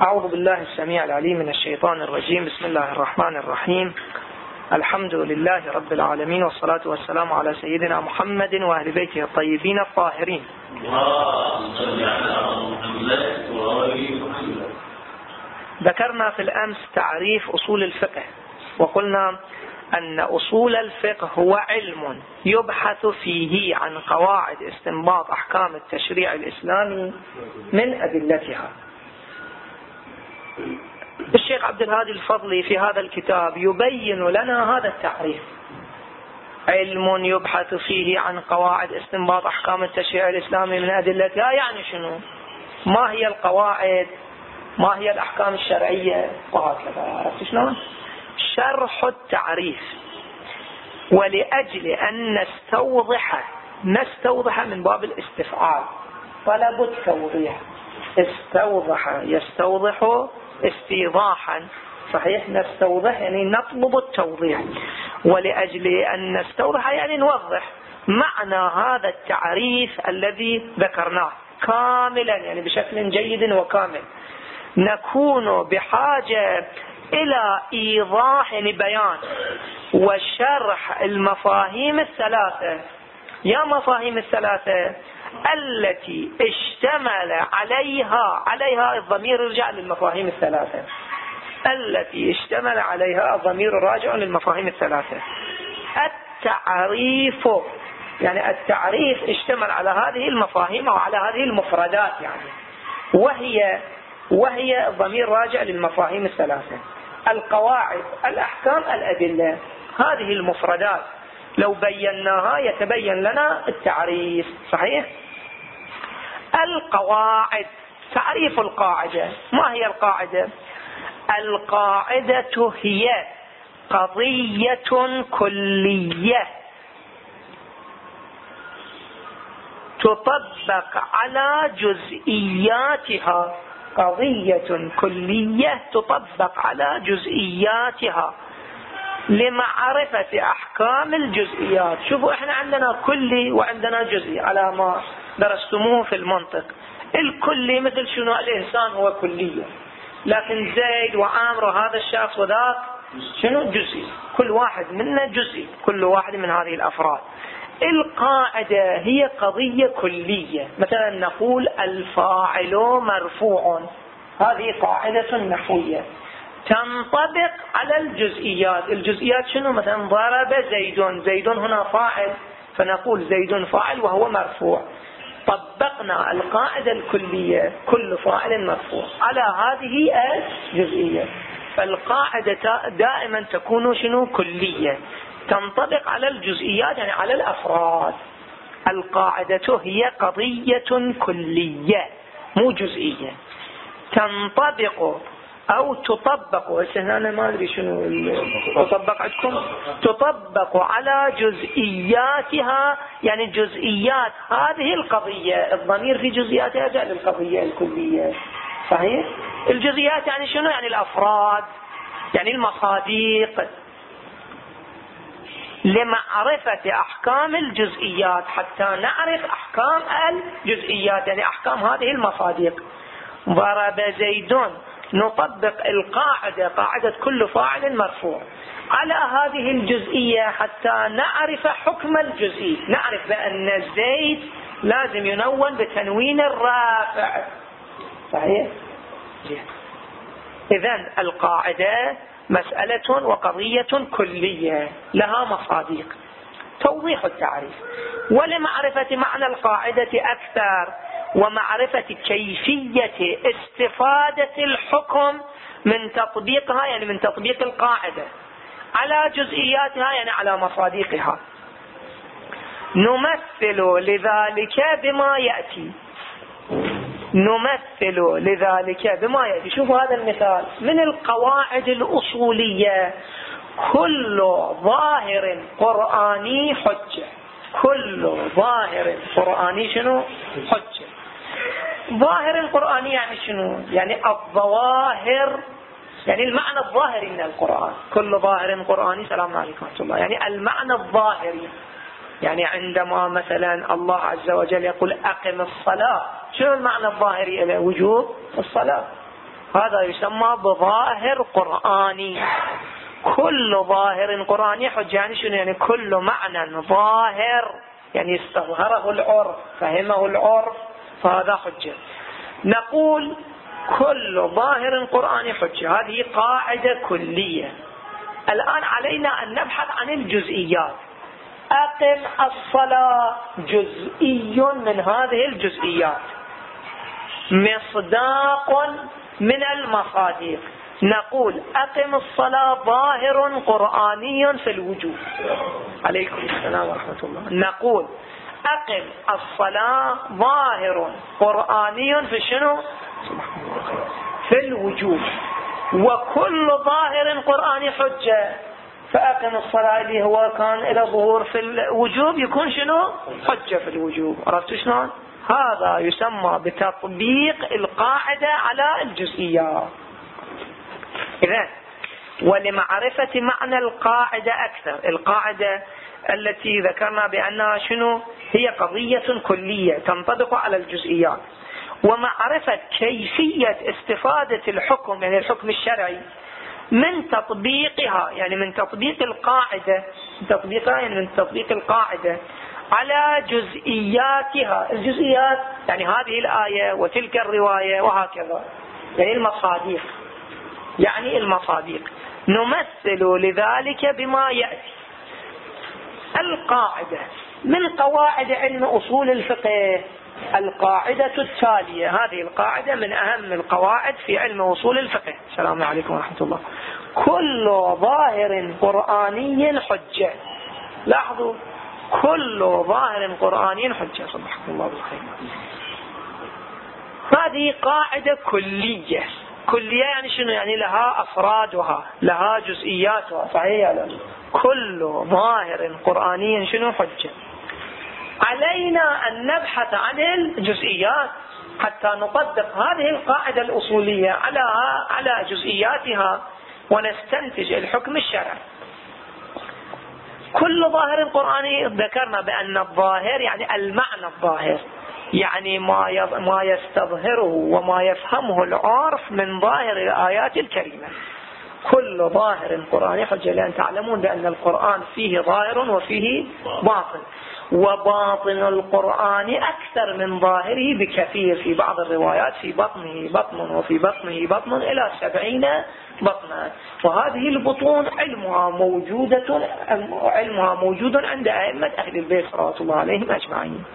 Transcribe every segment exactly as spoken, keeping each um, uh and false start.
أعوذ بالله السميع العليم من الشيطان الرجيم. بسم الله الرحمن الرحيم. الحمد لله رب العالمين، والصلاة والسلام على سيدنا محمد وأهل بيته الطيبين الطاهرين. ذكرنا في الأمس تعريف أصول الفقه، وقلنا أن أصول الفقه هو علم يبحث فيه عن قواعد استنباط أحكام التشريع الإسلامي من أدلتها. الشيخ عبد الهادي الفضلي في هذا الكتاب يبين لنا هذا التعريف: علم يبحث فيه عن قواعد استنباط أحكام التشريع الإسلامي من أدلتها. يعني شنو؟ ما هي القواعد؟ ما هي الأحكام الشرعية؟ وهكذا. عرفت شلون؟ شرح التعريف. ولأجل أن نستوضح نستوضح من باب الاستفعال، طلب التوضيح. استوضح يستوضح استيضاحا، صحيح؟ نستوضح يعني نطلب التوضيح. ولأجل أن نستوضح يعني نوضح معنى هذا التعريف الذي ذكرناه كاملا، يعني بشكل جيد وكامل. نكون بحاجة إلى إيضاح، يعني بيان وشرح المفاهيم الثلاثة. يا مفاهيم الثلاثة التي اشتمل عليها عليها الضمير يرجع للمفاهيم الثلاثة التي اشتمل عليها الضمير راجع للمفاهيم الثلاثة. التعريف يعني التعريف اشتمل على هذه المفاهيم وعلى هذه المفردات، يعني وهي وهي الضمير راجع للمفاهيم الثلاثة: القواعد، الأحكام، الأدلة. هذه المفردات لو بيناها يتبين لنا التعريف، صحيح؟ القواعد، تعريف القاعدة. ما هي القاعدة؟ القاعدة هي قضية كلية تطبق على جزئياتها. قضية كلية تطبق على جزئياتها لمعرفة أحكام الجزئيات. شوفوا، احنا عندنا كلي وعندنا جزئي على ما درستموه في المنطق. الكلي مثل شنو؟ الإنسان هو كلية، لكن زيد وعامر وهذا الشخص وذاك شنو؟ جزئي. كل واحد منا جزئي، كل واحد من هذه الأفراد. القاعدة هي قضية كلية. مثلا نقول الفاعل مرفوع، هذه قاعدة نحوية تنطبق على الجزئيات. الجزئيات شنو؟ مثلا ضرب زيد، زيد هنا فاعل، فنقول زيد فاعل وهو مرفوع. طبقنا القاعدة الكلية، كل فاعل مرفوع، على هذه الجزئية. فالقاعدة دائما تكون شنو؟ كلية، تنطبق على الجزئيات، يعني على الأفراد. القاعدة هي قضية كلية مو جزئية، تنطبق أو تطبق. أنا ما أدري شنو تطبق عندكم. تطبق على جزئياتها، يعني جزئيات هذه القضية. الضمير في جزئياتها جاء للقضية الكلية، صحيح؟ الجزئيات يعني شنو؟ يعني الأفراد، يعني المصادق. لمعرفة أحكام الجزئيات، حتى نعرف أحكام الجزئيات، يعني أحكام هذه المصادق. ضرب زيد، نطبق القاعدة، قاعدة كل فاعل مرفوع، على هذه الجزئية حتى نعرف حكم الجزئي. نعرف بأن الزيد لازم ينون بتنوين الرافع، صحيح؟ إذن القاعدة مسألة وقضية كلية لها مصادق. توضيح التعريف. ولمعرفة معنى القاعدة أكثر ومعرفة كيفية استفادة الحكم من تطبيقها، يعني من تطبيق القاعدة على جزئياتها، يعني على مصادقها، نمثل لذلك بما يأتي. نمثل لذلك بما يأتي. شوفوا هذا المثال من القواعد الأصولية: كل ظاهر قرآني حجة. كل ظاهر قرآني شنو؟ حجة. ظاهر القرآني يعني شنو؟ يعني الظواهر، يعني المعنى الظاهري من القرآن. كل ظاهر قرآني، سلام عليكم ورحمة الله، يعني المعنى الظاهري. يعني عندما مثلا الله عز وجل يقول أقم الصلاة، شنو المعنى الظاهري له؟ وجوب الصلاة. هذا يسمى بظاهر قرآني. كل ظاهر قرآني حجة، يعني شنو؟ يعني كل معنى ظاهر يعني استظهره العرف فهمه العرف فهذا حجة. نقول كل ظاهر قرآني حجة، هذه قاعدة كلية. الآن علينا أن نبحث عن الجزئيات. أقم الصلاة جزئي من هذه الجزئيات، مصداق من المصادق. نقول أقم الصلاة ظاهر قرآني في الوجوب. عليكم السلام ورحمة الله. نقول أقم الصلاة ظاهر قرآني في شنو؟ في الوجوب. وكل ظاهر قرآني حجة، فأقم الصلاة اللي هو كان إلى ظهور في الوجوب يكون شنو؟ حجة في الوجوب. عرفتوا شلون؟ هذا يسمى بتطبيق القاعدة على الجزئيات. إذن ولمعرفة معنى القاعدة أكثر، القاعدة التي ذكرنا بأنها شنو؟ هي قضية كلية تنطبق على الجزئيات، ومعرفة كيفية استفادة الحكم يعني الحكم الشرعي من تطبيقها، يعني من تطبيق القاعدة تطبيقها يعني من تطبيق القاعدة على جزئياتها. الجزئيات يعني هذه الآية وتلك الرواية وهكذا، يعني المصادق يعني المصادق. نمثل لذلك بما يأتي. القاعدة من قواعد علم أصول الفقه القاعدة التالية، هذه القاعدة من أهم القواعد في علم أصول الفقه. السلام عليكم ورحمة الله. كل ظاهر قرآني حجة. لاحظوا، كل ظاهر قرآني حجة. صبحكم الله بالخير. هذه قاعدة كلية. كلية يعني شنو؟ يعني لها أفرادها لها جزئياتها. صحيح؟ لا. كل ظاهر قرآني شنو؟ حجة. علينا أن نبحث عن الجزئيات حتى نطبق هذه القاعدة الأصولية على على جزئياتها ونستنتج الحكم الشرعي. كل ظاهر قرآني ذكرنا بأن الظاهر يعني المعنى الظاهر، يعني ما ما يستظهره وما يفهمه العرف من ظاهر الآيات الكريمة. كل ظاهر قرآني حجة، لأن تعلمون بأن القرآن فيه ظاهر وفيه باطن، وباطن القرآن أكثر من ظاهره بكثير. في بعض الروايات في بطنه بطن وفي بطنه بطن إلى سبعين بطنا. وهذه البطون علمها موجودة علمها موجود عند أئمة أهل البيت صلوات الله عليهم أجمعين.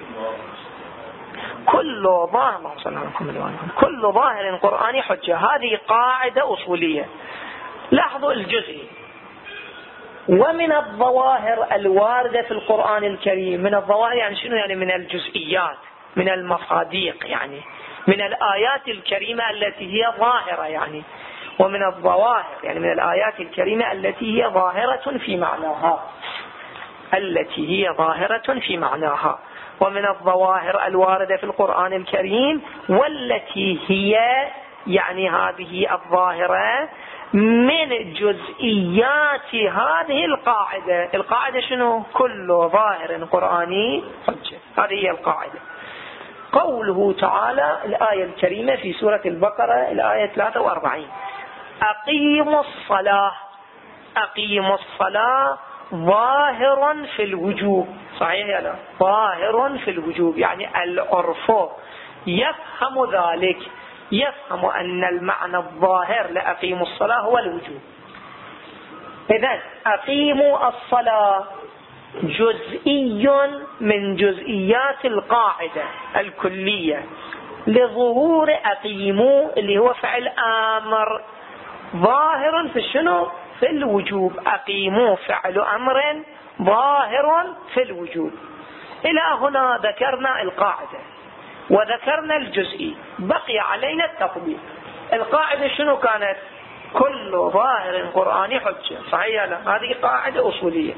كل ظاهر كل ظاهر قرآني حجة. هذه قاعدة أصولية. لاحظوا الجزء. ومن الظواهر الواردة في القرآن الكريم، من الظواهر يعني شنو؟ يعني من الجزئيات من المصادق، يعني من الآيات الكريمة التي هي ظاهرة، يعني ومن الظواهر يعني من الآيات الكريمة التي هي ظاهرة في معناها التي هي ظاهرة في معناها ومن الظواهر الواردة في القرآن الكريم والتي هي يعني هذه الظاهرة من جزئيات هذه القاعدة. القاعدة شنو؟ كل ظاهر قرآني حجة. هذه هي القاعدة. قوله تعالى الآية الكريمة في سورة البقرة الآية ثلاثة وأربعين: أقيموا الصلاة. أقيموا الصلاة ظاهر في الوجوب. صحيح يا لا؟ ظاهر في الوجوب، يعني العرف يفهم ذلك، يفهم أن المعنى الظاهر لأقيموا الصلاة هو الوجوب. إذن أقيموا الصلاة جزئي من جزئيات القاعدة الكلية لظهور أقيموا اللي هو فعل آمر ظاهر في شنو؟ في الوجوب. أقيموا فعل أمر ظاهر في الوجوب. إلى هنا ذكرنا القاعدة وذكرنا الجزئي، بقي علينا التطبيق. القاعدة شنو كانت؟ كل ظاهر قرآني حجة. صحيح لا؟ هذه قاعدة أصولية.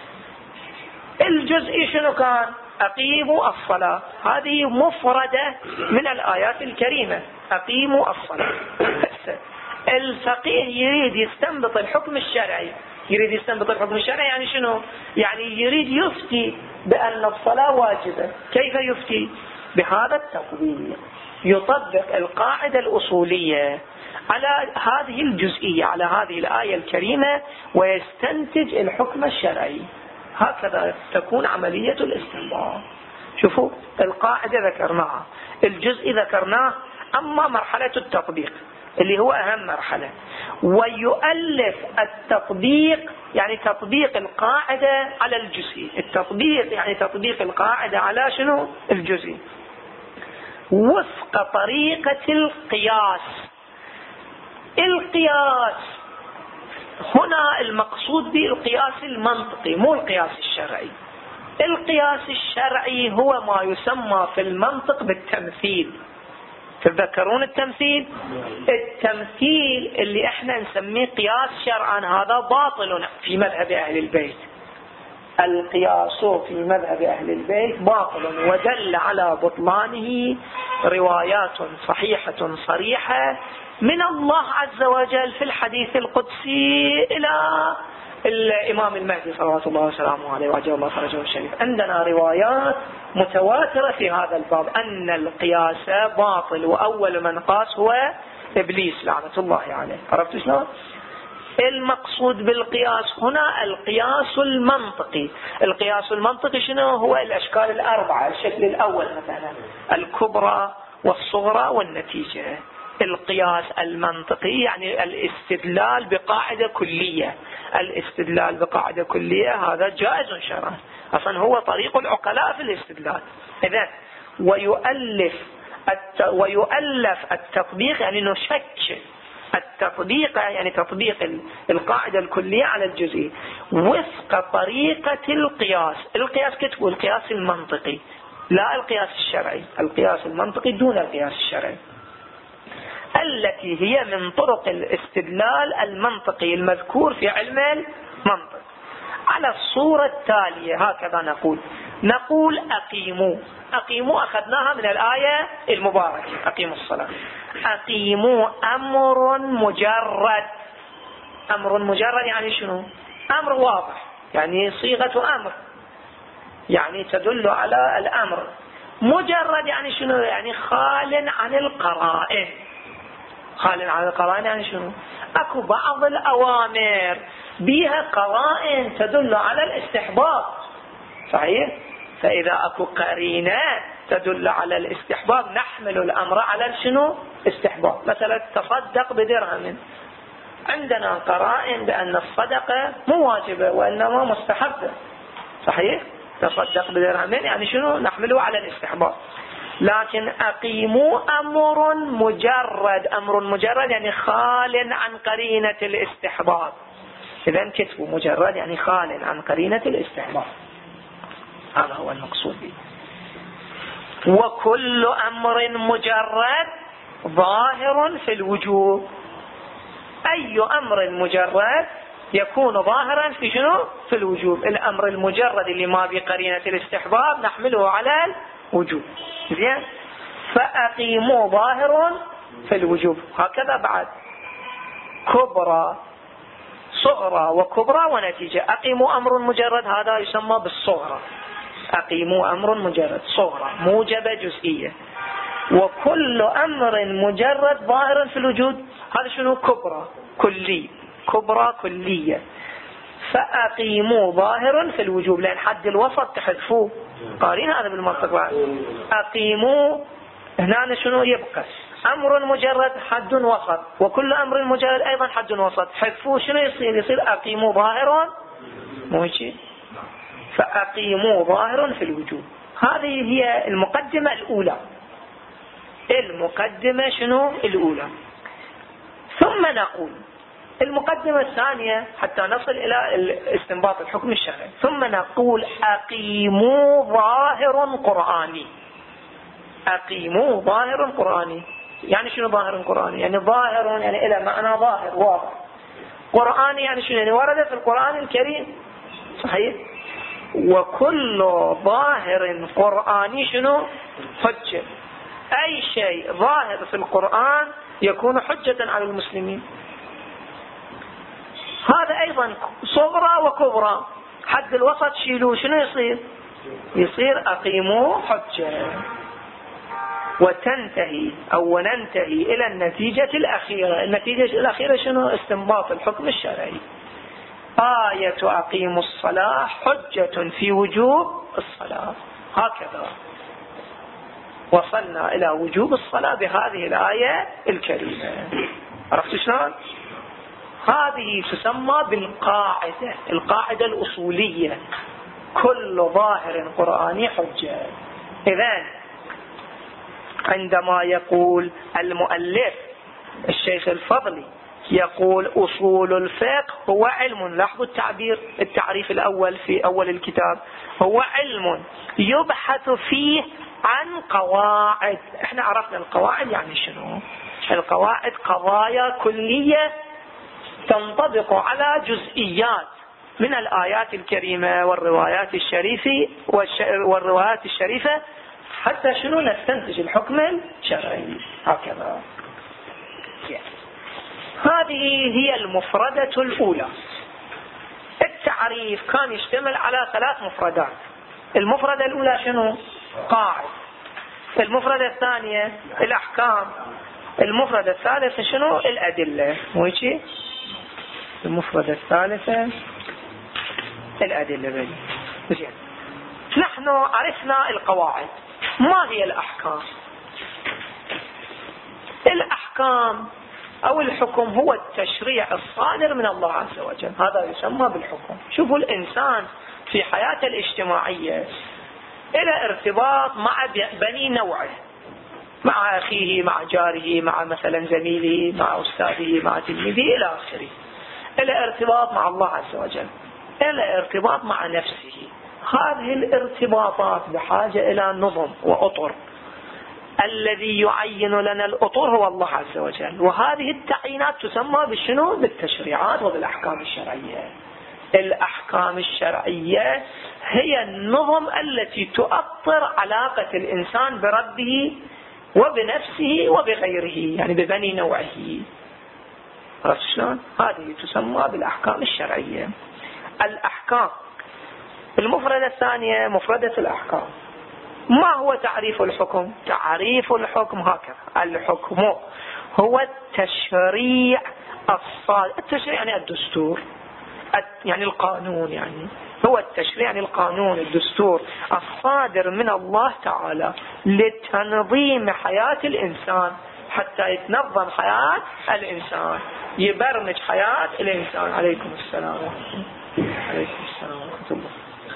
الجزئي شنو كان؟ أقيموا الصلاة. هذه مفردة من الآيات الكريمة، أقيموا الصلاة. الفقيه يريد يستنبط الحكم الشرعي. يريد يستنبط الحكم الشرعي يعني شنو؟ يعني يريد يفتي بأن الصلاة واجبة. كيف يفتي؟ بهذا التطبيق. يطبق القاعدة الأصولية على هذه الجزئية، على هذه الآية الكريمة، ويستنتج الحكم الشرعي. هكذا تكون عملية الاستنباط. شوفوا القاعدة ذكرناها، الجزء ذكرناه، أما مرحلة التطبيق اللي هو أهم مرحلة، ويؤلف التطبيق يعني تطبيق القاعدة على الجزء. التطبيق يعني تطبيق القاعدة على شنو؟ الجزء، وفق طريقة القياس. القياس هنا المقصود به القياس المنطقي، مو القياس الشرعي. القياس الشرعي هو ما يسمى في المنطق بالتمثيل. تتذكرون التمثيل؟ التمثيل اللي احنا نسميه قياس شرعا هذا باطل في مذهب أهل البيت. القياس في مذهب أهل البيت باطل، ودل على بطلانه روايات صحيحة صريحة من الله عز وجل في الحديث القدسي إلى الإمام المهدي صلوات الله وسلامه عليه وعجل الله فرجه الشريف. عندنا روايات متواترة في هذا الباب أن القياس باطل، وأول من قاس هو إبليس لعنة الله عليه. عرفتوا شلون؟ المقصود بالقياس هنا القياس المنطقي. القياس المنطقي شنو هو؟ الأشكال الأربعة. الشكل الأول مثلا الكبرى والصغرى والنتيجة. القياس المنطقي يعني الاستدلال بقاعدة كلية. الاستدلال بقاعدة كلية هذا جائز شرعا، أصلا هو طريق العقلاء في الاستدلال. إذن ويؤلف الت... ويؤلف التطبيق يعني نشكل التطبيق يعني تطبيق القاعدة الكلية على الجزئي وفق طريقة القياس. القياس كتبه القياس المنطقي لا القياس الشرعي. القياس المنطقي دون القياس الشرعي، التي هي من طرق الاستدلال المنطقي المذكور في علم المنطق على الصورة التالية. هكذا نقول نقول أقيموا. أقيموا أخذناها من الآية المباركة أقيموا الصلاة. أقيموا أمر مجرد. أمر مجرد يعني شنو؟ أمر واضح، يعني صيغة أمر، يعني تدل على الأمر. مجرد يعني شنو؟ يعني خال عن القرائن. خال عن القرائن يعني شنو؟ أكو بعض الأوامر بها قرائن تدل على الاستحباب، صحيح؟ فإذا أكو قرينة تدل على الاستحباب نحمل الأمر على شنو؟ استحباب. مثلا تصدق بدرهم، عندنا قرائن بأن الصدقة مو واجبة وإنما مستحبة، صحيح؟ تصدق بدرهم يعني شنو؟ نحمله على الاستحباب. لكن أقيموا أمر مجرد. أمر مجرد يعني خال عن قرينة الاستحباب. إذن كتبوا مجرد يعني خال عن قرينة الاستحباب، هذا هو المقصود به. وكل أمر مجرد ظاهر في الوجوب. أي أمر مجرد يكون ظاهرا في شنو؟ في الوجوب. الأمر المجرد اللي ما بقرينة الاستحباب نحمله على الوجوب. زين؟ فأقيموا ظاهر في الوجوب. هكذا بعد كبرى صغرى وكبرى ونتيجة. أقيموا أمر مجرد هذا يسمى بالصغرى. أقيموا أمر مجرد صغرى موجبة جزئية. وكل أمر مجرد ظاهر في الوجود هذا شنو؟ كبرى كلي. كبرى كلية. فأقيموا ظاهر في الوجوب، لأن حد الوسط تحذفوه. قارين هذا بالمنطق بعد. أقيموا هنا شنو يبقى؟ أمر مجرد حد وسط، وكل أمر مجرد أيضا حد وسط. حذفوه شنو يصير؟ يصير أقيموا ظاهر موجي. فأقيموا ظاهر في الوجوب. هذه هي المقدمة الأولى. المقدمة شنو الأولى؟ ثم نقول المقدمة الثانية حتى نصل إلى استنباط الحكم الشرعي. ثم نقول أقيموا ظاهر قرآني. أقيموا ظاهر قرآني يعني شنو ظاهر قرآني؟ يعني ظاهر يعني إلى معنى ظاهر واضح. قرآني يعني شنو؟ يعني ورد في القرآن الكريم، صحيح؟ وكل ظاهر قرآني شنو؟ حجة. أي شيء ظاهر في القرآن يكون حجة على المسلمين. هذا أيضا صغرى وكبرى. حد الوسط شيلوه شنو يصير؟ يصير أقيموا حجة. وتنتهي أو ننتهي إلى النتيجة الأخيرة. النتيجة الأخيرة شنو؟ استنباط الحكم الشرعي. آية أقيموا الصلاة حجة في وجوب الصلاة. هكذا وصلنا إلى وجوب الصلاة بهذه الآية الكريمة. عرفت شلون؟ هذه تسمى بالقاعدة، القاعدة الأصولية، كل ظاهر قرآني حجة. إذن عندما يقول المؤلف الشيخ الفضلي يقول أصول الفقه هو علم، لاحظوا التعبير، التعريف الأول في أول الكتاب، هو علم يبحث فيه عن قواعد. احنا عرفنا القواعد يعني شنو. القواعد قضايا كلية تنطبق على جزئيات من الآيات الكريمة والروايات الشريفة والروايات الشريفة حتى شنو نستنتج الحكم الشرعي. هكذا. هذه هي المفردة الأولى. التعريف كان يشتمل على ثلاث مفردات. المفردة الأولى شنو؟ قاعد. المفردة الثانية الأحكام. المفردة الثالثة شنو؟ الأدلة. مو هيك؟ المفردة الثالثة الأدلة. بني زين. نحن عرفنا القواعد. ما هي الأحكام؟ الأحكام أو الحكم هو التشريع الصادر من الله عز وجل، هذا يسمى بالحكم. شوفوا الإنسان في حياته الاجتماعية إلى ارتباط مع بني نوعه، مع أخيه، مع جاره، مع مثلا زميله، مع أستاذه، مع تلميذه إلى آخره. إلى ارتباط مع الله عز وجل، إلى ارتباط مع نفسه. هذه الارتباطات بحاجة إلى نظم وأطر. الذي يعين لنا الأطر هو الله عز وجل، وهذه التعيينات تسمى بالشنو؟ بالتشريعات وبالأحكام الشرعية. الأحكام الشرعية هي النظم التي تؤطر علاقة الإنسان بربه وبنفسه وبغيره، يعني ببني نوعه. عرفت شلون؟ هذه تسمى بالأحكام الشرعية. الأحكام. المفردة الثانية مفردة الأحكام. ما هو تعريف الحكم؟ تعريف الحكم هكذا: الحكم هو التشريع الصادر. التشريع يعني الدستور، يعني القانون، يعني هو التشريع يعني القانون، الدستور الصادر من الله تعالى لتنظيم حياة الإنسان، حتى يتنظم حياة الإنسان، يبرمج حياة الإنسان. عليكم السلام. عليكم السلام ورحمة الله.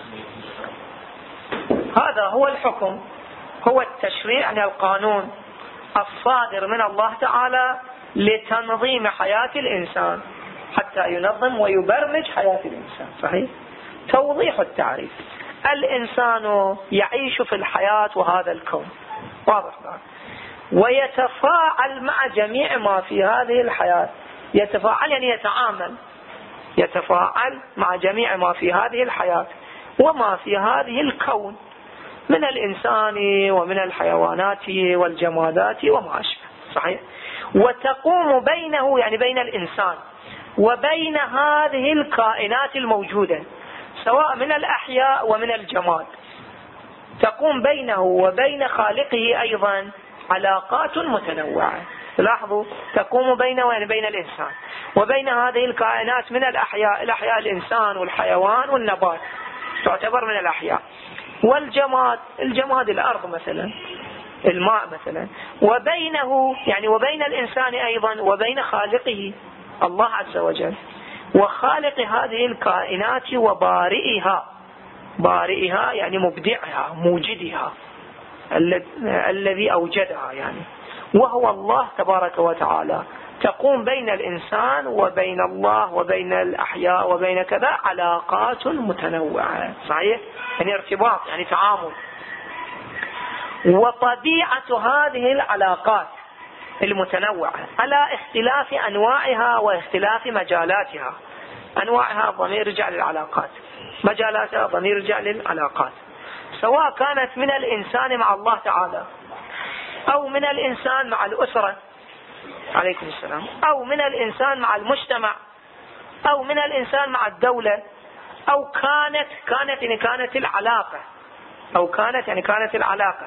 هذا هو الحكم، هو التشريع يعني القانون الصادر من الله تعالى لتنظيم حياة الإنسان، حتى ينظم ويبرمج حياة الإنسان. صحيح؟ توضيح التعريف: الإنسان يعيش في الحياة وهذا الكون، واضح ده، ويتفاعل مع جميع ما في هذه الحياة. يتفاعل يعني يتعامل، يتفاعل مع جميع ما في هذه الحياة وما في هذه الكون من الإنسان ومن الحيوانات والجمادات وما أشبه. صحيح؟ وتقوم بينه يعني بين الإنسان وبين هذه الكائنات الموجودة، سواء من الأحياء ومن الجماد. تقوم بينه وبين خالقه أيضا علاقات متنوعة. لاحظوا، تقوم بينه يعني بين الإنسان وبين هذه الكائنات من الأحياء. الأحياء الإنسان والحيوان والنبات تعتبر من الأحياء، والجماد الجماد الأرض مثلا، الماء مثلا. وبينه يعني وبين الإنسان أيضا وبين خالقه الله عز وجل، وخالق هذه الكائنات وبارئها. بارئها يعني مبدعها، موجدها، الذي أوجدها يعني، وهو الله تبارك وتعالى. تقوم بين الإنسان وبين الله وبين الأحياء وبين كذا علاقات متنوعة. صحيح؟ يعني ارتباط، يعني تعامل. وطبيعة هذه العلاقات المتنوعة على اختلاف أنواعها واختلاف مجالاتها. أنواعها ضمير رجع للعلاقات، مجالاتها ضمير رجع للعلاقات، سواء كانت من الإنسان مع الله تعالى، أو من الإنسان مع الأسرة، عليكم السلام، أو من الإنسان مع المجتمع، أو من الإنسان مع الدولة، أو كانت كانت يعني كانت العلاقة أو كانت يعني كانت العلاقة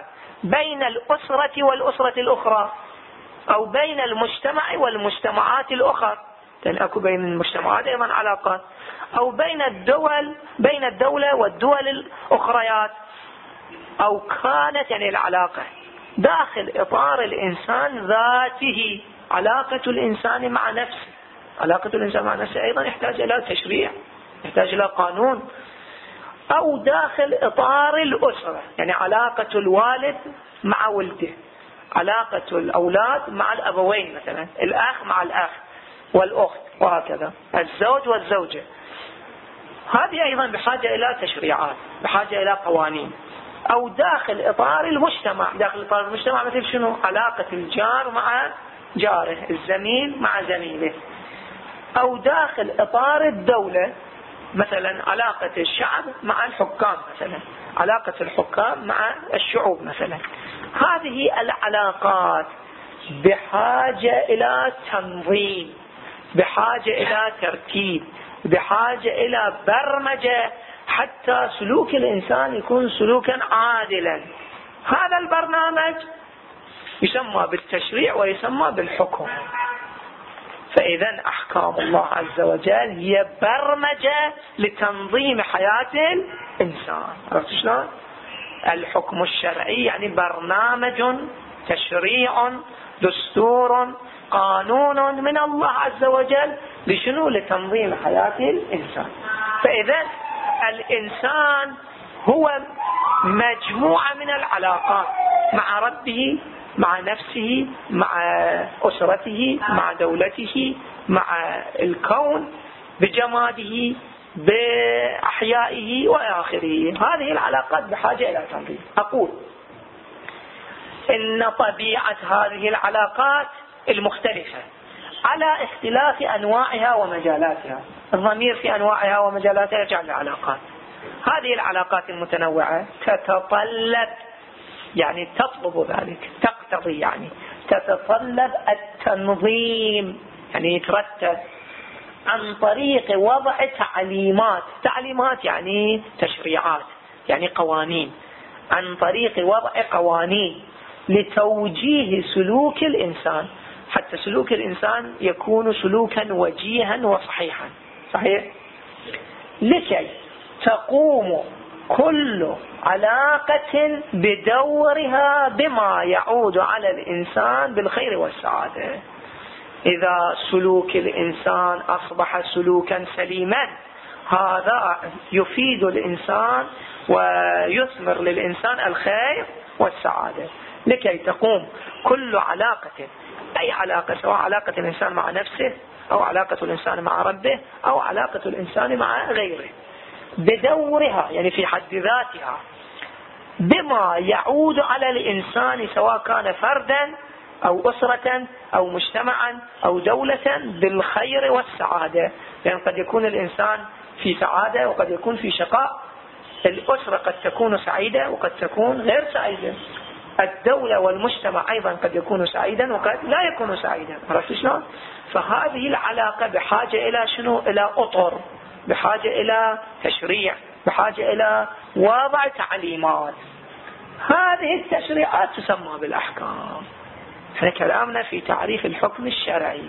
بين الأسرة والأسرة الأخرى، أو بين المجتمع والمجتمعات الأخرى، لأن أكو بين المجتمعات أيضا علاقات، أو بين الدول بين الدولة والدول الأخريات، أو كانت يعني العلاقة داخل إطار الإنسان ذاته، علاقة الإنسان مع نفسه. علاقة الإنسان مع نفسه أيضا يحتاج إلى تشريع، يحتاج إلى قانون. أو داخل إطار الأسرة، يعني علاقة الوالد مع ولده، علاقة الأولاد مع الأبوين، مثلا الأخ مع الأخ والأخت، وهكذا الزوج والزوجة. هذه أيضا بحاجة إلى تشريعات، بحاجة إلى قوانين. أو داخل إطار المجتمع، داخل إطار المجتمع مثل شنو؟ علاقة الجار مع جاره، الزميل مع زميله. أو داخل إطار الدولة، مثلا علاقة الشعب مع الحكام، مثلا علاقة الحكام مع الشعوب مثلا. هذه العلاقات بحاجة إلى تنظيم، بحاجة إلى ترتيب، بحاجة إلى برمجة، حتى سلوك الإنسان يكون سلوكا عادلا. هذا البرنامج يسمى بالتشريع ويسمى بالحكم. فإذا أحكام الله عز وجل هي برمجة لتنظيم حياة الإنسان. عرفت شلون؟ الحكم الشرعي يعني برنامج، تشريع، دستور، قانون من الله عز وجل لشنو؟ لتنظيم حياة الإنسان. فإذا الإنسان هو مجموعة من العلاقات مع ربه، مع نفسه، مع أسرته، مع دولته، مع الكون بجماده، بأحيائه وآخره. هذه العلاقات بحاجة إلى تنظيم. أقول إن طبيعة هذه العلاقات المختلفة على اختلاف أنواعها ومجالاتها. الضمير في أنواعها ومجالاتها يرجع للعلاقات. هذه العلاقات المتنوعة تتطلب، يعني تطلب ذلك، تقتضي يعني تتطلب التنظيم، يعني يترتب عن طريق وضع تعليمات. تعليمات يعني تشريعات، يعني قوانين. عن طريق وضع قوانين لتوجيه سلوك الإنسان، حتى سلوك الإنسان يكون سلوكا وجيها وصحيحا. صحيح؟ لكي تقوم كل علاقة بدورها بما يعود على الإنسان بالخير والسعادة. إذا سلوك الإنسان أصبح سلوكا سليما، هذا يفيد الإنسان ويثمر للإنسان الخير والسعادة. لكي تقوم كل علاقة، أي علاقة، سواء علاقة الإنسان مع نفسه، أو علاقة الإنسان مع ربه، أو علاقة الإنسان مع غيره، بدورها يعني في حد ذاتها بما يعود على الإنسان، سواء كان فردا أو أسرة أو مجتمعا أو دولة، بالخير والسعادة. لأن قد يكون الإنسان في سعادة وقد يكون في شقاء. الأسرة قد تكون سعيدة وقد تكون غير سعيدة. الدولة والمجتمع أيضا قد يكون سعيدا وقد لا يكون سعيدا. عرفت شلون؟ فهذه العلاقة بحاجة إلى شنو؟ إلى أطر، بحاجة إلى تشريع، بحاجة إلى وضع تعليمات. هذه التشريعات تسمى بالأحكام. احنا كلامنا في تعريف الحكم الشرعي.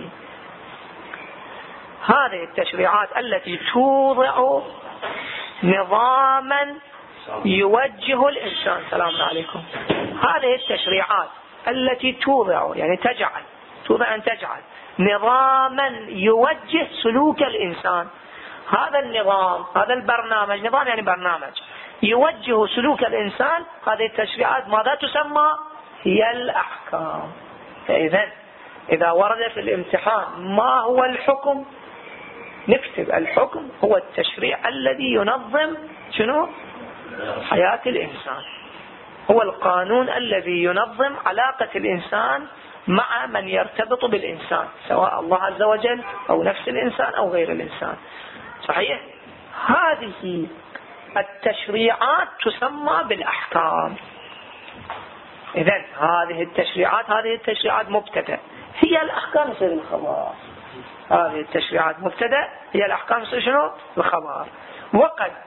هذه التشريعات التي توضع نظاما يوجه الإنسان. سلام عليكم. هذه التشريعات التي توضع يعني تجعل، توضع أن تجعل نظاما يوجه سلوك الإنسان. هذا النظام، هذا البرنامج، نظام يعني برنامج يوجه سلوك الإنسان. هذه التشريعات ماذا تسمى؟ هي الأحكام. فإذا إذا ورد في الامتحان ما هو الحكم، نكتب الحكم هو التشريع الذي ينظم شنو؟ حياة الإنسان. هو القانون الذي ينظم علاقة الإنسان مع من يرتبط بالإنسان، سواء الله عز وجل أو نفس الإنسان أو غير الإنسان. صحيح؟ هذه التشريعات تسمى بالأحكام. إذن هذه التشريعات هذه التشريعات مبتدأ، هي الأحكام يصير الخبر. هذه التشريعات مبتدأ، هي الأحكام يصير شنو؟ الخبر. وقد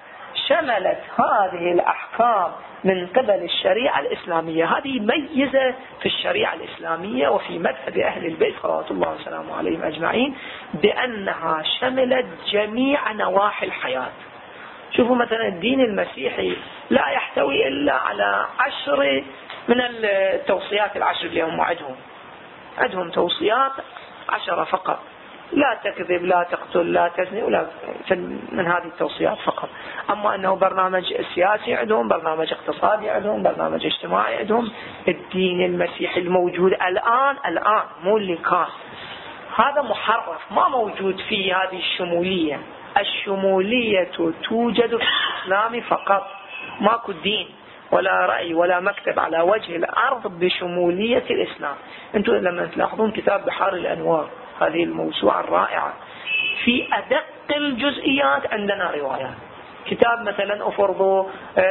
شملت هذه الأحكام من قبل الشريعة الإسلامية. هذه ميزة في الشريعة الإسلامية وفي مذهب أهل البيت صلوات الله وسلامه عليهم أجمعين، بأنها شملت جميع نواحي الحياة. شوفوا مثلا الدين المسيحي لا يحتوي إلا على عشر من التوصيات العشر اللي هم عندهم عندهم توصيات عشرة فقط، لا تكذب، لا تقتل، لا تزني، ولا من هذه التوصيات فقط. أما أنه برنامج سياسي عندهم، برنامج اقتصادي عندهم، برنامج اجتماعي عندهم. الدين المسيحي الموجود الآن الآن مو اللي كان، هذا محرف، ما موجود فيه هذه الشمولية. الشمولية توجد في الإسلام فقط، ماكو دين ولا رأي ولا مكتب على وجه الأرض بشمولية الإسلام. أنتم لما تلاحظون كتاب بحار الأنوار، هذه الموسوعة الرائعة، في أدق الجزئيات عندنا روايات. كتاب مثلا أفرضوا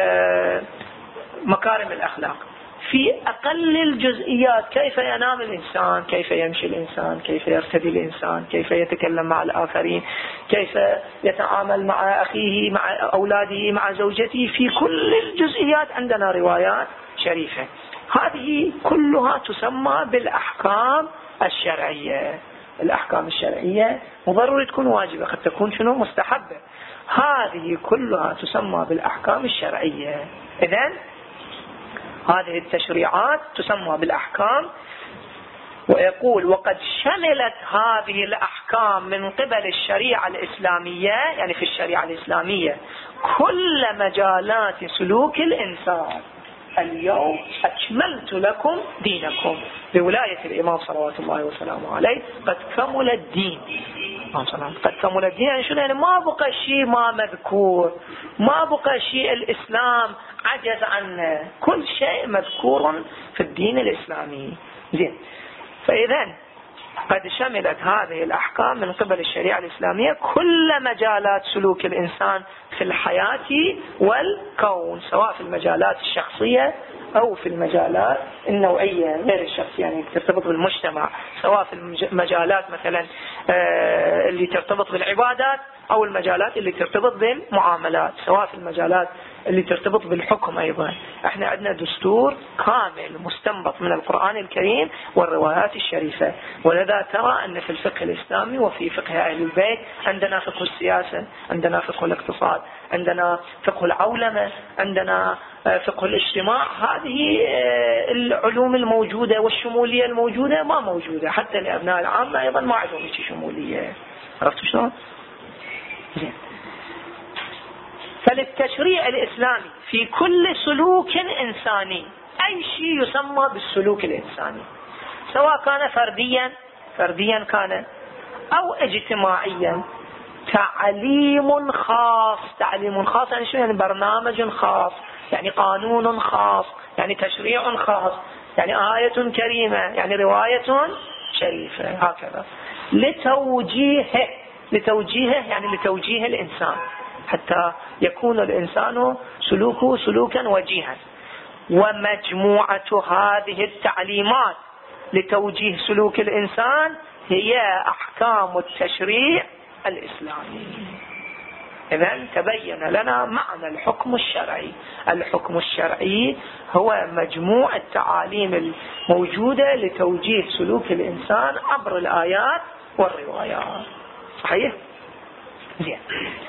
مكارم الأخلاق، في أقل الجزئيات كيف ينام الإنسان، كيف يمشي الإنسان، كيف يرتدي الإنسان، كيف يتكلم مع الآخرين، كيف يتعامل مع أخيه، مع أولاده، مع زوجته. في كل الجزئيات عندنا روايات شريفة. هذه كلها تسمى بالأحكام الشرعية. الأحكام الشرعية مو ضروري تكون واجبة، قد تكون شنو مستحبة. هذه كلها تسمى بالأحكام الشرعية. إذن هذه التشريعات تسمى بالأحكام. ويقول وقد شملت هذه الأحكام من قبل الشريعة الإسلامية، يعني في الشريعة الإسلامية، كل مجالات سلوك الإنسان. اليوم أكملت لكم دينكم، بولاية الإمام صلوات الله وسلامه عليه قد كمل الدين. قد كمل الدين يعني شنو؟ يعني ما بقى شيء ما مذكور، ما بقى شيء الإسلام عجز عنه، كل شيء مذكور في الدين الإسلامي. زين، فإذا قد شملت هذه الأحكام من قبل الشريعة الإسلامية كل مجالات سلوك الإنسان في الحياة والكون، سواء في المجالات الشخصية أو في المجالات النوعية غير الشخصية، يعني ترتبط بالمجتمع، سواء في المجالات مثلا اللي ترتبط بالعبادات أو المجالات اللي ترتبط بالمعاملات، سواء في المجالات اللي ترتبط بالحكم. أيضا احنا عندنا دستور كامل مستنبط من القرآن الكريم والروايات الشريفة. ولذا ترى أن في الفقه الإسلامي وفي فقه أهل البيت عندنا فقه السياسة، عندنا فقه الاقتصاد، عندنا فقه العولمة، عندنا فقه الاجتماع. هذه العلوم الموجودة والشمولية الموجودة ما موجودة حتى لأبناء العامة، أيضا ما عندهم شمولية. عرفتوا شلون؟ زين. فللتشريع الإسلامي في كل سلوك إنساني، أي شيء يسمى بالسلوك الإنساني، سواء كان فرديا فرديا كان أو اجتماعيا، تعليم خاص. تعليم خاص يعني شو؟ يعني برنامج خاص، يعني قانون خاص، يعني تشريع خاص، يعني آية كريمة، يعني رواية شريفة، هكذا. لتوجيهه لتوجيهه يعني لتوجيه الإنسان، حتى يكون الإنسان سلوكه سلوكا وجيها. ومجموعة هذه التعليمات لتوجيه سلوك الإنسان هي أحكام التشريع الإسلامي. إذن تبين لنا معنى الحكم الشرعي. الحكم الشرعي هو مجموع التعاليم الموجودة لتوجيه سلوك الإنسان عبر الآيات والروايات. صحيح؟ زين.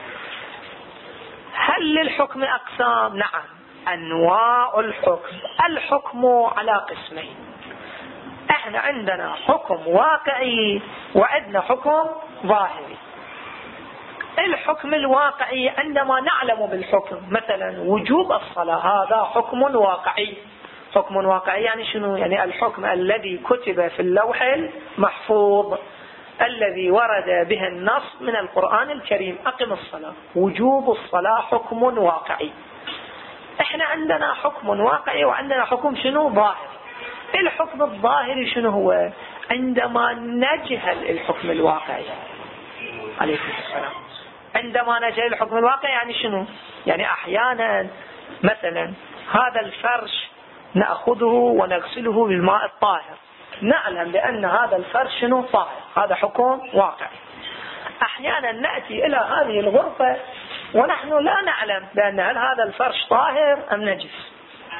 هل للحكم أقسام؟ نعم. أنواع الحكم. الحكم على قسمين. احنا عندنا حكم واقعي وعندنا حكم ظاهري. الحكم الواقعي عندما نعلم بالحكم، مثلا وجوب الصلاة، هذا حكم واقعي. حكم واقعي يعني شنو؟ يعني الحكم الذي كتب في اللوح المحفوظ، الذي ورد به النص من القرآن الكريم، أقم الصلاة. وجوب الصلاة حكم واقعي. احنا عندنا حكم واقعي وعندنا حكم شنو؟ ظاهري. الحكم الظاهري شنو هو؟ عندما نجهل الحكم الواقعي. عليكم السلام. عندما نجهل الحكم الواقعي يعني شنو؟ يعني أحيانا مثلا هذا الفرش نأخذه ونغسله بالماء الطاهر، نعلم بأن هذا الفرش شنو؟ طاهر، هذا حكم واقعي. أحيانا نأتي إلى هذه الغرفة ونحن لا نعلم بأن هل هذا الفرش طاهر أم نجس.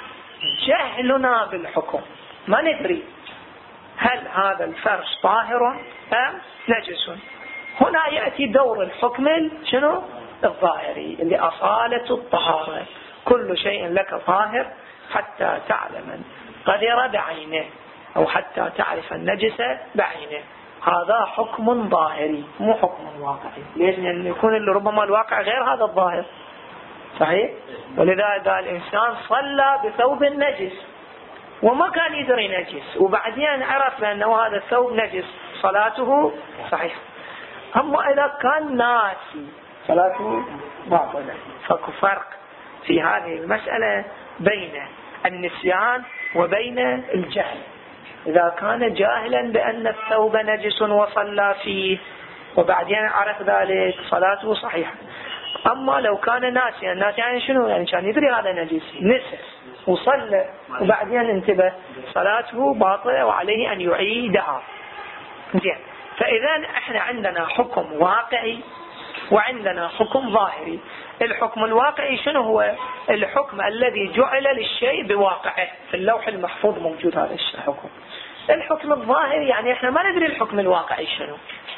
جهلنا بالحكم، ما ندري هل هذا الفرش طاهر أم نجس. هنا يأتي دور الحكم شنو الظاهري اللي أصالة الطهارة. كل شيء لك طاهر حتى تعلم القذر بعينه أو حتى تعرف النجس بعينه. هذا حكم ظاهري مو حكم واقعي. ليش؟ لأن يكون اللي ربما الواقع غير هذا الظاهر. صحيح؟ ولذلك قال الإنسان صلى بثوب نجس وما كان يدري نجس، وبعدين عرف بأنه هذا الثوب نجس، صلاته صحيحة. أما إذا كان ناسي صلاته باطلة. فاكو فرق في هذه المسألة بين النسيان وبين الجهل. إذا كان جاهلا بأن الثوب نجس وصلى فيه وبعدين عرف ذلك صلاته صحيحة. أما لو كان ناسيا، الناس يعني شنو؟ يعني كان يدري هذا نجس نسي وصلى وبعدين انتبه، صلاته باطلة وعليه أن يعيدها. زين، فإذا احنا عندنا حكم واقعي وعندنا حكم ظاهري. الحكم الواقعي شنو هو؟ الحكم الذي جعل للشيء بواقعه، في اللوح المحفوظ موجود هذا الحكم. الحكم الظاهري يعني احنا ما ندري الحكم الواقعي شنو.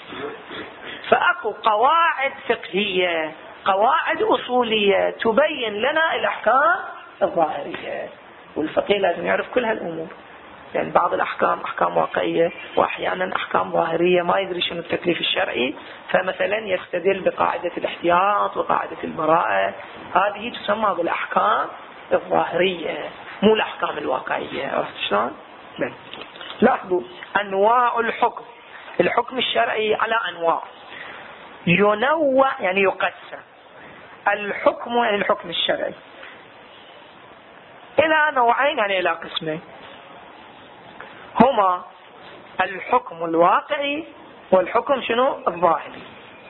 فأكو قواعد فقهية، قواعد أصولية تبين لنا الأحكام الظاهرية، والفقيه لازم يعرف كل هالأمور. يعني بعض الأحكام أحكام واقعية وأحيانا أحكام ظاهرية، ما يدري شنو التكليف الشرعي، فمثلا يستدل بقاعدة الاحتياط وقاعدة البراءة. هذه تسمى بالأحكام الظاهرية مو الأحكام الواقعية. عرفت شلون؟ لاحظوا أنواع الحكم. الحكم الشرعي على أنواع، ينوع يعني يقسم. الحكم يعني الحكم الشرعي إلى نوعين يعني إلى قسمين، هما الحكم الواقعي والحكم شنو الظاهري.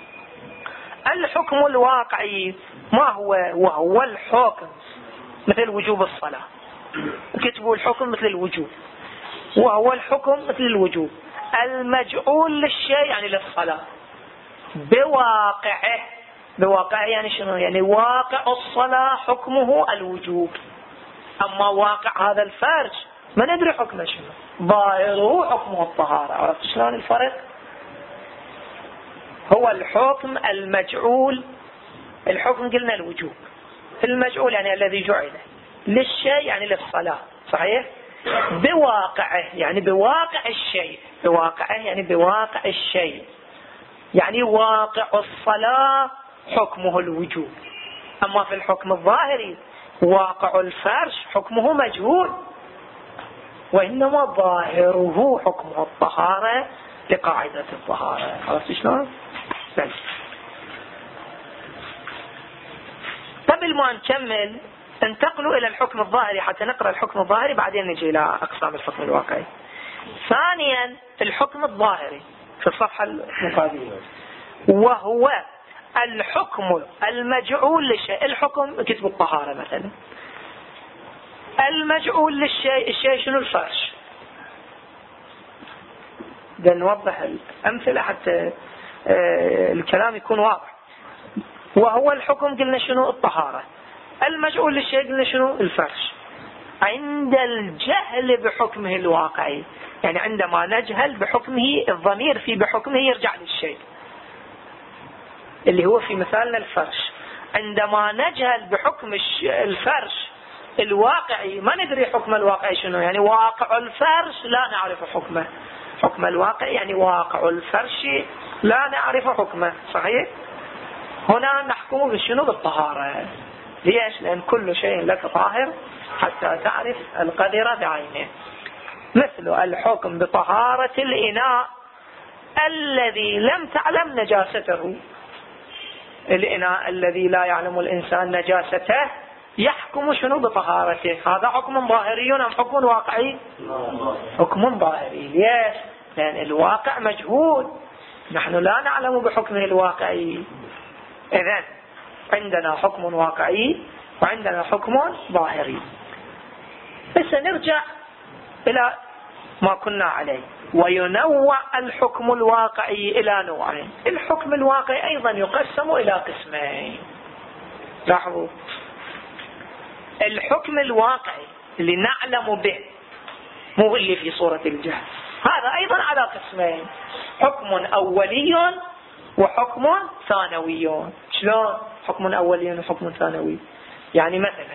الحكم الواقعي ما هو؟ وهو الحكم مثل وجوب الصلاة، كتبوا الحكم مثل الوجوب، وهو الحكم مثل الوجوب المجعول للشيء يعني للصلاة بواقعه. بواقعه يعني شنو؟ يعني واقع الصلاة حكمه الوجوب، أما واقع هذا الفرج ما ندري حكمه شنو، ظاهره حكمه الطهارة. عرفت شلون الفرق؟ هو الحكم المجعول. الحكم قلنا الوجوب، المجعول يعني الذي جعل للشيء يعني للصلاة. صحيح؟ بواقعه يعني بواقع الشيء، بواقعه يعني بواقع الشيء، يعني واقع الصلاة حكمه الوجوب. أما في الحكم الظاهري واقع الفرش حكمه مجهول، وإنما ظاهره حكمه الطهارة لقاعدة الطهارة. عرفت شلون؟ بس قبل ما نكمل انتقلوا إلى الحكم الظاهري حتى نقرأ الحكم الظاهري بعدين نجي إلى أقسام الحكم الواقعي. ثانيا الحكم الظاهري في الصفحة المقابلة، وهو الحكم المجعول للشيء. الحكم كتب الطهارة مثلا، المجعول للشيء الشيء شنو؟ الفرش. ده نوضح الأمثلة حتى آه الكلام يكون واضح. وهو الحكم قلنا شنو؟ الطهارة. المجعول للشيء قلنا شنو؟ الفرش. عند الجهل بحكمه الواقعي، يعني عندما نجهل بحكمه، الضمير في بحكمه يرجع للشيء اللي هو في مثالنا الفرش. عندما نجهل بحكم الفرش الواقعي ما ندري حكم الواقعي شنو، يعني واقع الفرش لا نعرف حكمه. حكم الواقع يعني واقع الفرش لا نعرف حكمه. صحيح؟ هنا نحكم بشنو؟ بالطهارة. ليش؟ لأن كل شيء لك طاهر حتى تعرف القدر بعينه. مثل الحكم بطهارة الإناء الذي لم تعلم نجاسته. الإناء الذي لا يعلم الإنسان نجاسته يحكم شنو؟ بطهارته. هذا حكم ظاهري أم حكم واقعي؟ حكم ظاهري. ليش؟ لأن الواقع مجهول، نحن لا نعلم بحكمه الواقعي. إذن عندنا حكم واقعي وعندنا حكم ظاهري. بس نرجع إلى ما كنا عليه. وينوع الحكم الواقعي إلى نوعين. الحكم الواقعي أيضا يقسم إلى قسمين. لاحظوا الحكم الواقعي اللي نعلم به مو اللي في صورة الجهل، هذا أيضا على قسمين، حكم أولي وحكم ثانوي. شلون حكم أولي وحكم ثانوي؟ يعني مثلا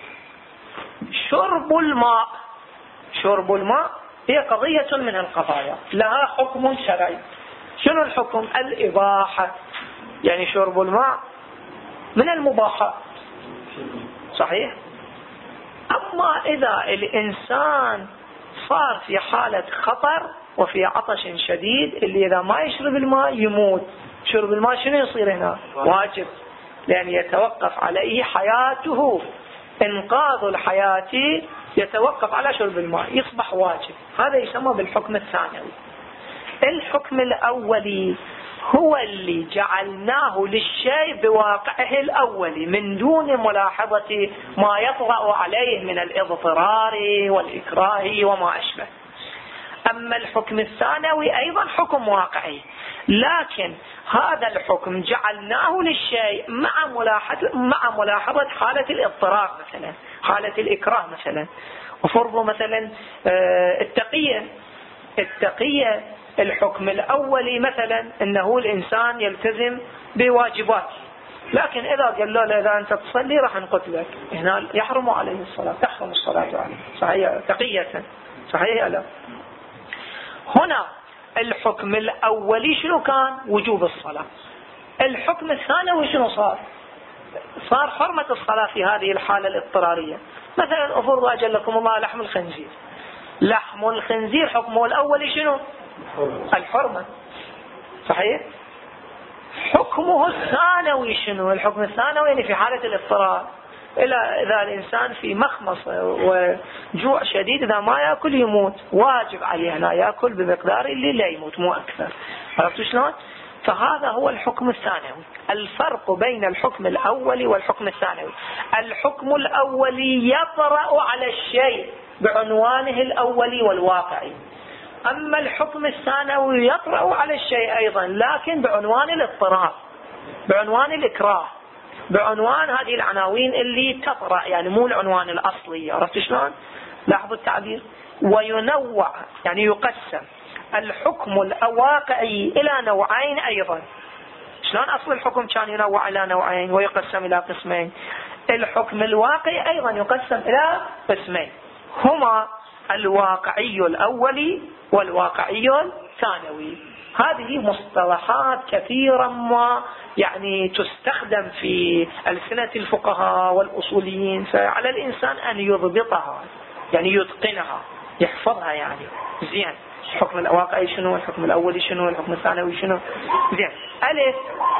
شرب الماء، شرب الماء هي قضية من القضايا لها حكم شرعي. شنو الحكم؟ الإباحة، يعني شرب الماء من المباحات، صحيح؟ أما إذا الإنسان صار في حالة خطر وفي عطش شديد، اللي إذا ما يشرب الماء يموت، شرب الماء شنو يصير هنا؟ واجب، لأن يتوقف عليه حياته، إنقاذ الحياة يتوقف على شرب الماء، يصبح واجب. هذا يسمى بالحكم الثانوي. الحكم الأولي هو اللي جعلناه للشيء بواقعه الأولي من دون ملاحظة ما يطرأ عليه من الاضطرار والإكراه وما أشبه. أما الحكم الثانوي أيضا حكم واقعي، لكن هذا الحكم جعلناه للشيء مع ملاحظة, مع ملاحظة حالة الاضطرار، مثلا حالة الإكراه مثلا. وفرضوا مثلا التقية، التقية الحكم الأولي مثلا أنه الإنسان يلتزم بواجباته، لكن إذا قال له إذا أنت تصلي راح نقتلك، هنا يحرم عليه الصلاة، تحرم الصلاة عليه، صحيح؟ تقية، صحيح؟ لا. هنا الحكم الأولي شنو كان؟ وجوب الصلاة. الحكم الثانوي شنو صار؟ صار حرمة الصلاة في هذه الحالة الاضطرارية. مثلا أفرض أجلكم الله لحم الخنزير، لحم الخنزير حكمه الأولي شنو؟ الحرمة، صحيح؟ حكمه الثانوي شنو؟ الحكم الثانوي يعني في حالة الاضطرار، إلا إذا الإنسان في مخمص وجوع شديد إذا ما يأكل يموت، واجب عليه لا يأكل بمقدار اللي لا يموت، مو أكثر. عرفتوا شلون؟ فهذا هو الحكم الثانوي. الفرق بين الحكم الأولي والحكم الثانوي، الحكم الأولي يطرأ على الشيء بعنوانه الأولي والواقعي، أما الحكم الثانوي يطرأ على الشيء أيضا لكن بعنوان الاضطرار، بعنوان الإكراه، بعنوان هذه العناوين اللي تطرأ، يعني مو العنوان الأصلي. عرفت شلون؟ لاحظوا التعبير. وينوع يعني يقسم الحكم الواقعي إلى نوعين أيضا. شلون أصل الحكم كان ينوع إلى نوعين ويقسم إلى قسمين؟ الحكم الواقعي أيضا يقسم إلى قسمين، هما الواقعي الأولي والواقعي الثانوي. هذه مصطلحات كثيرا ما يعني تستخدم في ألسنة الفقهاء والأصوليين، فعلى الإنسان أن يضبطها، يعني يتقنها، يحفظها يعني زين. الحكم الواقعي شنو؟ الحكم الأولي شنو؟ الحكم الثانوي شنو؟ زين. ألف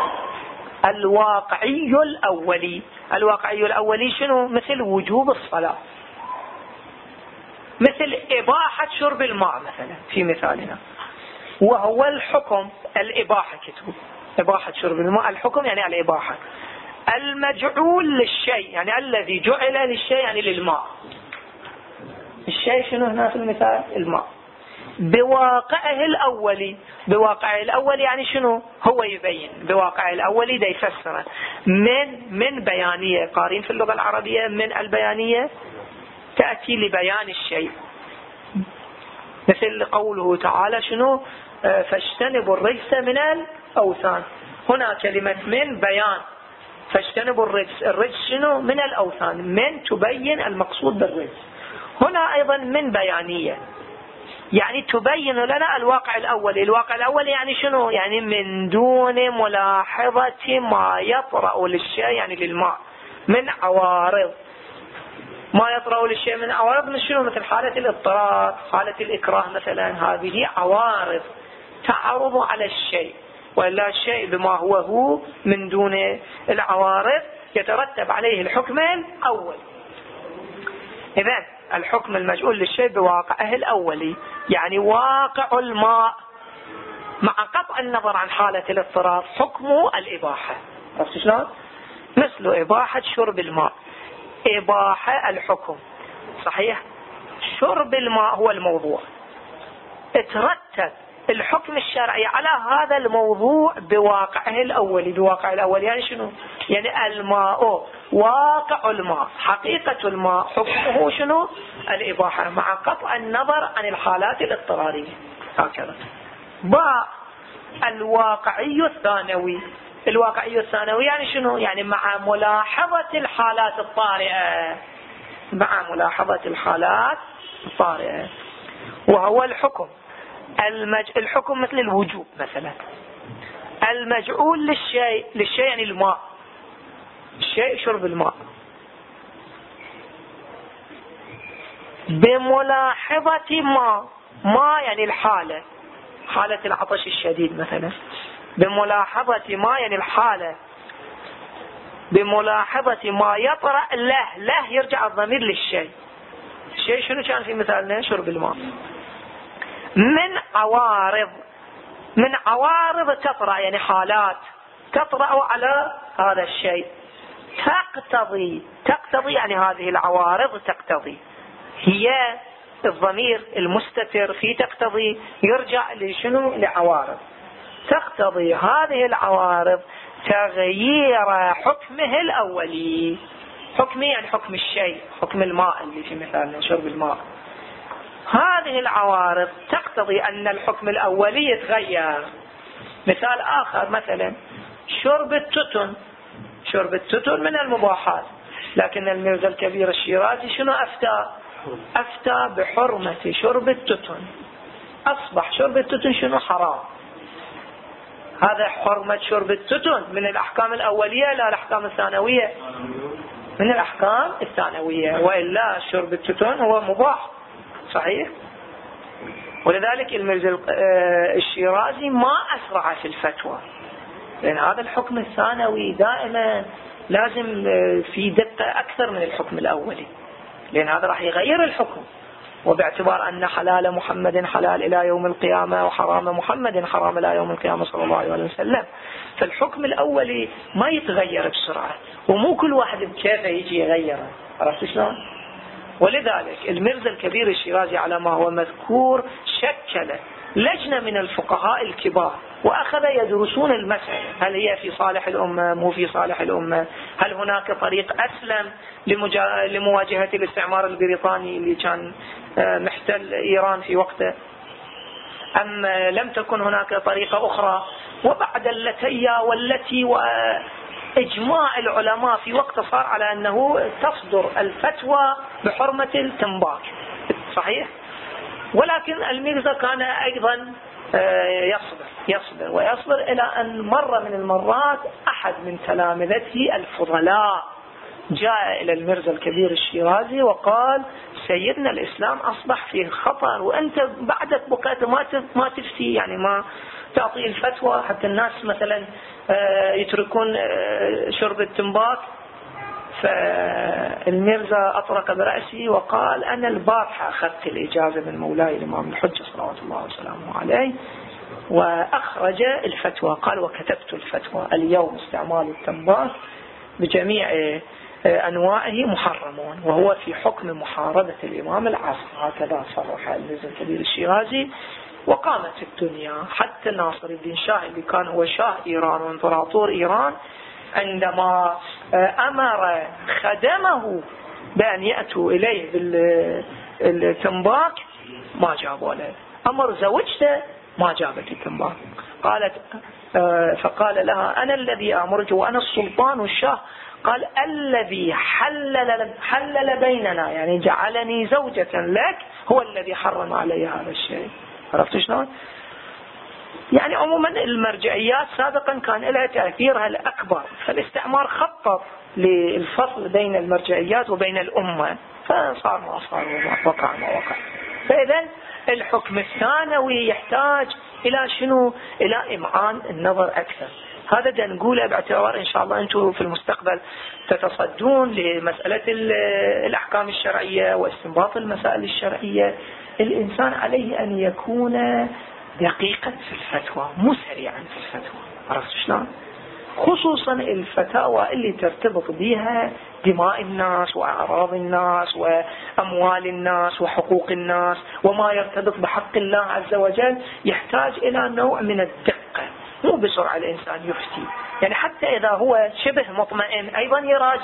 الواقعي الأولي، الواقعي الأولي شنو؟ مثل وجوب الصلاة، مثل إباحة شرب الماء مثلا في مثالنا، وهو الحكم الإباحة، كتب إباحة شرب الماء، الحكم يعني الإباحة. المجعول للشيء يعني الذي جعل للشيء يعني للماء، الشيء شنو هنا في المثال؟ الماء. بواقعه الأولي، بواقعه الأولي يعني شنو؟ هو يبين بواقعه الأولي ده يفسره من من بيانية، قارين في اللغة العربية من البيانية تأتي لبيان الشيء، مثل قوله تعالى شنو؟ فاجتنبوا الرجس من الأوثان. هنا كلمة من بيان، فاجتنبوا الرجس، الرجس شنو؟ من الأوثان، من تبين المقصود بالرجس. هنا أيضا من بيانية، يعني تبين لنا الواقع الأول. الواقع الأول يعني شنو؟ يعني من دون ملاحظة ما يطرأ للشيء يعني للماء من عوارض، ما يطرأ للشيء من عوارض من شنو؟ مثل حالة الاضطرار، حالة الإكراه مثلا، هذه عوارض تعرض على الشيء، وإلا الشيء بما هو هو من دون العوارض يترتب عليه الحكم الأول. إذن الحكم المجعول للشيء بواقعه الأولي يعني واقع الماء مع قطع النظر عن حالة الاضطرار، حكمه الإباحة. عرفت شلون؟ مثل إباحة شرب الماء، إباحة الحكم، صحيح؟ شرب الماء هو الموضوع، اترتب الحكم الشرعي على هذا الموضوع بواقعه الأولي. بواقع الأولي يعني شنو؟ يعني الماء واقع الماء، حقيقة الماء حكمه شنو؟ الإباحة مع قطع النظر عن الحالات الاضطرارية. هكذا. باء الواقعي الثانوي. الواقعي الثانوي يعني شنو؟ يعني مع ملاحظة الحالات الطارئة، مع ملاحظة الحالات الطارئة. وهو الحكم المج... الحكم مثل الوجوب مثلا، المجعول للشيء، للشيء يعني الماء، الشيء شرب الماء، بملاحظة ما، ما يعني الحالة، حالة العطش الشديد مثلا، بملاحظة ما يعني الحالة، بملاحظة ما يطرأ له، له يرجع الضمير للشيء. الشيء شنو كان في مثالنا؟ شرب الماء. من عوارض، من عوارض تطرأ يعني حالات تطرأ على هذا الشيء، تقتضي، تقتضي يعني هذه العوارض تقتضي، هي الضمير المستتر في تقتضي يرجع لشنو؟ لعوارض. تقتضي هذه العوارض تغيير حكمه الأولي. حكمه يعني حكم الشيء، حكم الماء اللي في مثالنا شرب الماء. هذه العوارض تقتضي أن الحكم الأولي يتغير. مثال آخر مثلا شرب التتن، شرب التتن من المباحات، لكن الميرزا الكبير الشيرازي شنو أفتى؟ أفتى بحرمة شرب التتن، أصبح شرب التتن شنو؟ حرام. هذا حرمة شرب التتن من الأحكام الأولية لا الأحكام الثانوية، من الأحكام الثانوية، وإلا شرب التتن هو مباح صحيح. ولذلك الميرزا الشيرازي ما أسرع في الفتوى، لأن هذا الحكم الثانوي دائما لازم في دقة أكثر من الحكم الأولي، لأن هذا راح يغير الحكم. وباعتبار أن حلال محمد حلال إلى يوم القيامة وحرام محمد حرام إلى يوم القيامة صلى الله عليه وسلم، فالحكم الأولي ما يتغير بسرعة، ومو كل واحد بكيفه يجي يغيره. عرفت شلون؟ ولذلك الميرزا الكبير الشيرازي على ما هو مذكور شكل لجنة من الفقهاء الكبار وأخذ يدرسون المسألة، هل هي في صالح الأمة مو في صالح الأمة، هل هناك طريق أسلم لمجا... لمواجهة الاستعمار البريطاني اللي كان محتل إيران في وقته، أم لم تكن هناك طريقة أخرى. وبعد اللتية والتي وإجماع العلماء في وقت صار على أنه تصدر الفتوى بحرمة التنباك صحيح. ولكن الميرزا كان أيضا يصبر يصبر ويصبر إلى أن مرة من المرات أحد من تلامذته الفضلاء جاء إلى الميرزا الكبير الشيرازي وقال: سيدنا الإسلام أصبح فيه خطر، وأنت بعدك بقيت ما ما تفتي، يعني ما تعطي الفتوى حتى الناس مثلا يتركون شرب التنباك. فالميرزا أطرق برأسه وقال: أنا البارحة أخذت الإجازة من مولاي الإمام الحجة صلوات الله وسلامه عليه وأخرج الفتوى. قال: وكتبت الفتوى اليوم استعمال التنباك بجميع أنواعه محرمون، وهو في حكم محاربة الإمام العاصر. هكذا صرح الميرزا الكبير الشيرازي. وقامت الدنيا حتى ناصر الدين شاه اللي كان هو شاه إيران وإمبراطور إيران، عندما أمر خدمه بأن يأتوا إليه بالتنباك ما جابوا له، أمر زوجته ما جابت التنباك. قالت فقال لها: أنا الذي أمرك وأنا السلطان والشاه. قال: الذي حلل, حلل بيننا، يعني جعلني زوجة لك، هو الذي حرم علي هذا الشيء. عرفت شلون؟ يعني عموما المرجعيات سابقا كان لها تأثيرها الأكبر، فالاستعمار خطط للفصل بين المرجعيات وبين الأمة، فصار ما صار ووقع ما وقع. فإذا الحكم الثانوي يحتاج إلى شنو؟ إلى إمعان النظر أكثر. هذا دا نقوله باعتبار إن شاء الله أنتم في المستقبل تتصدون لمسألة الأحكام الشرعية واستنباط المسائل الشرعية. الإنسان عليه أن يكون دقيقا في الفتوى، مو سريعا في الفتوى. عرفت شلون؟ خصوصا الفتاوى اللي ترتبط بها دماء الناس وأعراض الناس وأموال الناس وحقوق الناس وما يرتبط بحق الله عز وجل، يحتاج إلى نوع من الدقة. مو بسرعة الإنسان يفتي، يعني حتى إذا هو شبه مطمئن أيضا يراجع،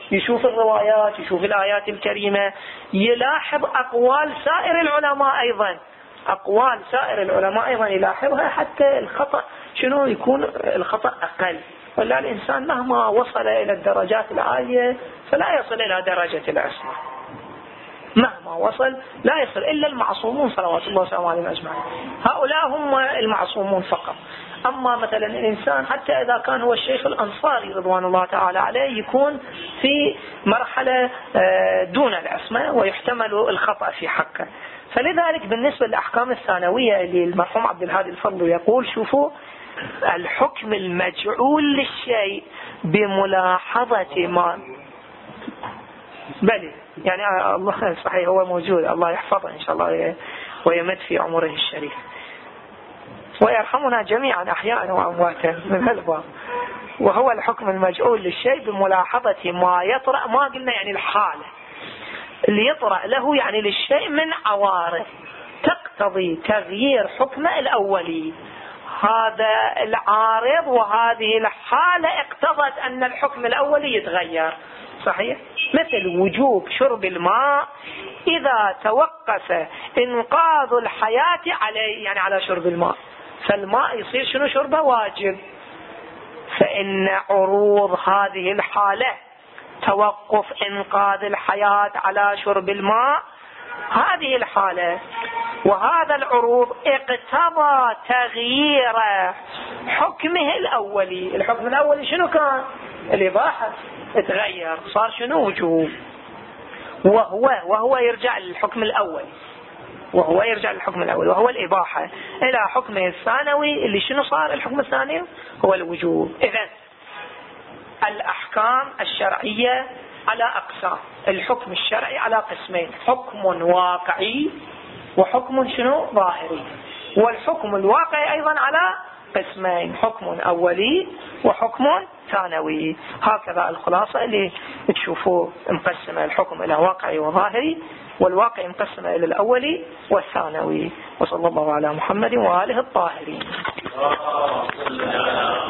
يشوف الروايات، يشوف الآيات الكريمة، يلاحظ أقوال سائر العلماء أيضا، أقوال سائر العلماء أيضا يلاحظها حتى الخطأ شنو يكون الخطأ أقل. ولا الإنسان مهما وصل إلى الدرجات العالية فلا يصل إلى درجة العصمة، مهما وصل لا يصل إلا المعصومون صلوات الله وسلامه عليهم أجمعين، هؤلاء هم المعصومون فقط. أما مثلا الإنسان حتى إذا كان هو الشيخ الأنصاري رضوان الله تعالى عليه يكون في مرحلة دون العصمة ويحتمل الخطأ في حقه. فلذلك بالنسبة للأحكام الثانوية اللي المرحوم عبد الهادي الفضل يقول شوفوا الحكم المجعول للشيء بملاحظة ما بل يعني الله صحيح هو موجود، الله يحفظه إن شاء الله ويمد في عمره الشريف ويرحمنا جميعا أحياء وأمواتا من هالباب. وهو الحكم المجعول للشيء بملاحظة ما يطرأ، ما قلنا يعني الحالة اللي يطرأ له يعني للشيء من عوارض تقتضي تغيير حكمه الأولي. هذا العارض وهذه الحالة اقتضت أن الحكم الأولي يتغير، صحيح؟ مثل وجوب شرب الماء إذا توقف إنقاذ الحياة عليه، يعني على شرب الماء، فالماء يصير شنو شربه واجب. فإن عروض هذه الحالة توقف إنقاذ الحياة على شرب الماء، هذه الحالة وهذا العروض اقتضى تغيير حكمه الأولي. الحكم الأولي شنو كان؟ الإباحة، اتغير صار شنو؟ وجوب. وهو وهو يرجع للحكم الأول وهو يرجع للحكم الأول وهو الإباحة إلى حكمه الثانوي اللي شنو صار؟ الحكم الثاني هو الوجوب. إذن الأحكام الشرعية على أقسام. الحكم الشرعي على قسمين: حكم واقعي وحكم شنو؟ ظاهري. والحكم الواقعي أيضا على قسمين: حكم أولي وحكم ثانوي. هكذا الخلاصة اللي تشوفوا مقسمة الحكم إلى واقعي وظاهري، والواقع مقسمة إلى الأولي والثانوي. وصلى الله على محمد وآله الطاهرين.